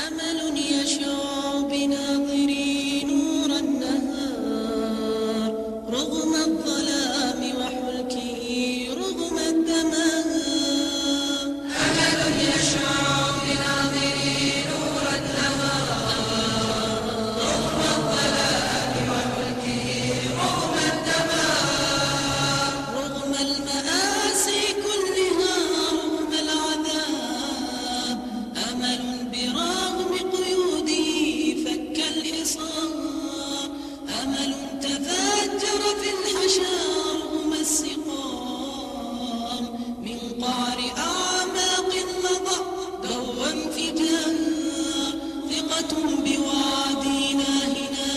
أمل يشع بناظري نور النهار رغم الظلام وحلكه رغم الدمار. أمل يشع بناظري نور النهار رغم الظلام وحلكه رغم الدمار. رغم المآسي كلها رغم العذاب أمل برغم قيوده فك الحصار. أمل تفجر في الحشا رغم السقام من قعر أعماق مضى دوى انفجار. ثقة بوعدنا هنا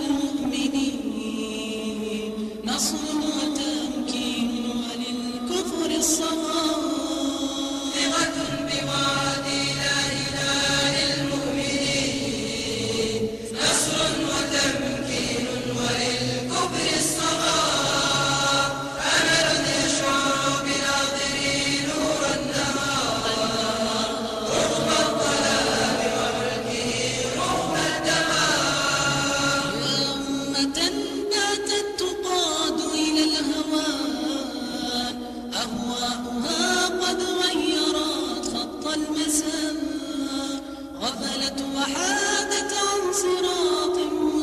للمؤمنين نصر وتمكين وللكفر الصغار. ثقة بوعدنا هنا للمؤمنين نصر وتمكين وللكفر الصغار. أمل يشع بناظري نور النهار رغم الظلام وحلكه رغم الدمار. يا أمة باتت تقاد إلى الهوان أهواؤها قد غيرت خط المسار. غفلت وحادت عن صراط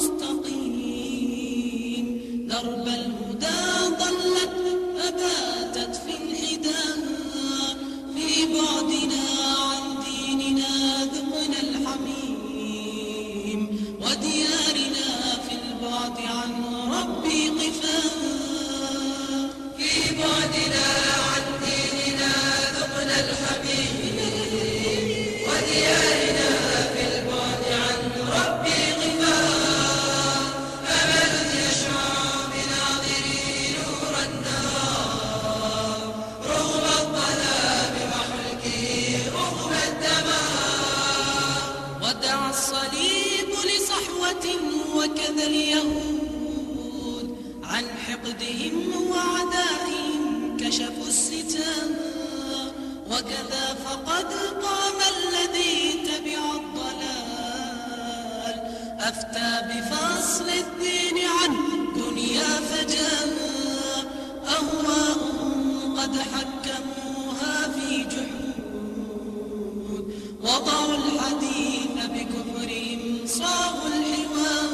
مستقيم درب الهدى ضلت أباتت في انحدار. في بعدنا عن ديننا ذقنا الحميم وديارنا في البعد عن ربي قفار. في بعدنا عن ديننا ذقنا الحميم وديارنا في البعد عن ربي قفار. أمل يشع بناظري نور النهار رغم الظلام وحلكه رغم الدمار. ودع الصليب لصحوة وكذا اليهود عن حقدهم وعدائهم كشفوا الستار. وكذا فقد قام الذي تبع الضلال أفتى بفصل الدين عن دنيا فجار. أهواؤهم قد حكموها في جحود وضعوا الحديث بكفرهم صاغوا الحوار.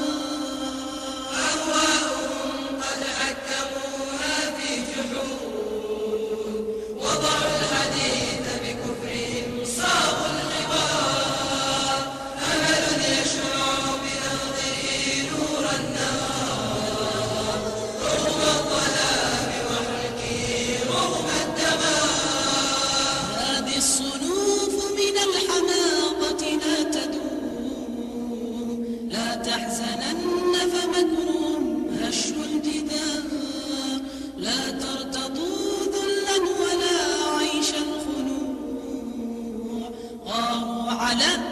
أهواؤهم قد حكموها في جحود وضعوا الحديث بكفرهم صاغوا الحوار. أمل يشع بناظري نور النهار رغم الظلام وحلكه رغم الدمار. هذه الصنوف من الحماقة لا تدوم لا تحزنن فمكرهم هش الجدار. لا ترتضوا ذلا ولا عيش الخنوع غاروا على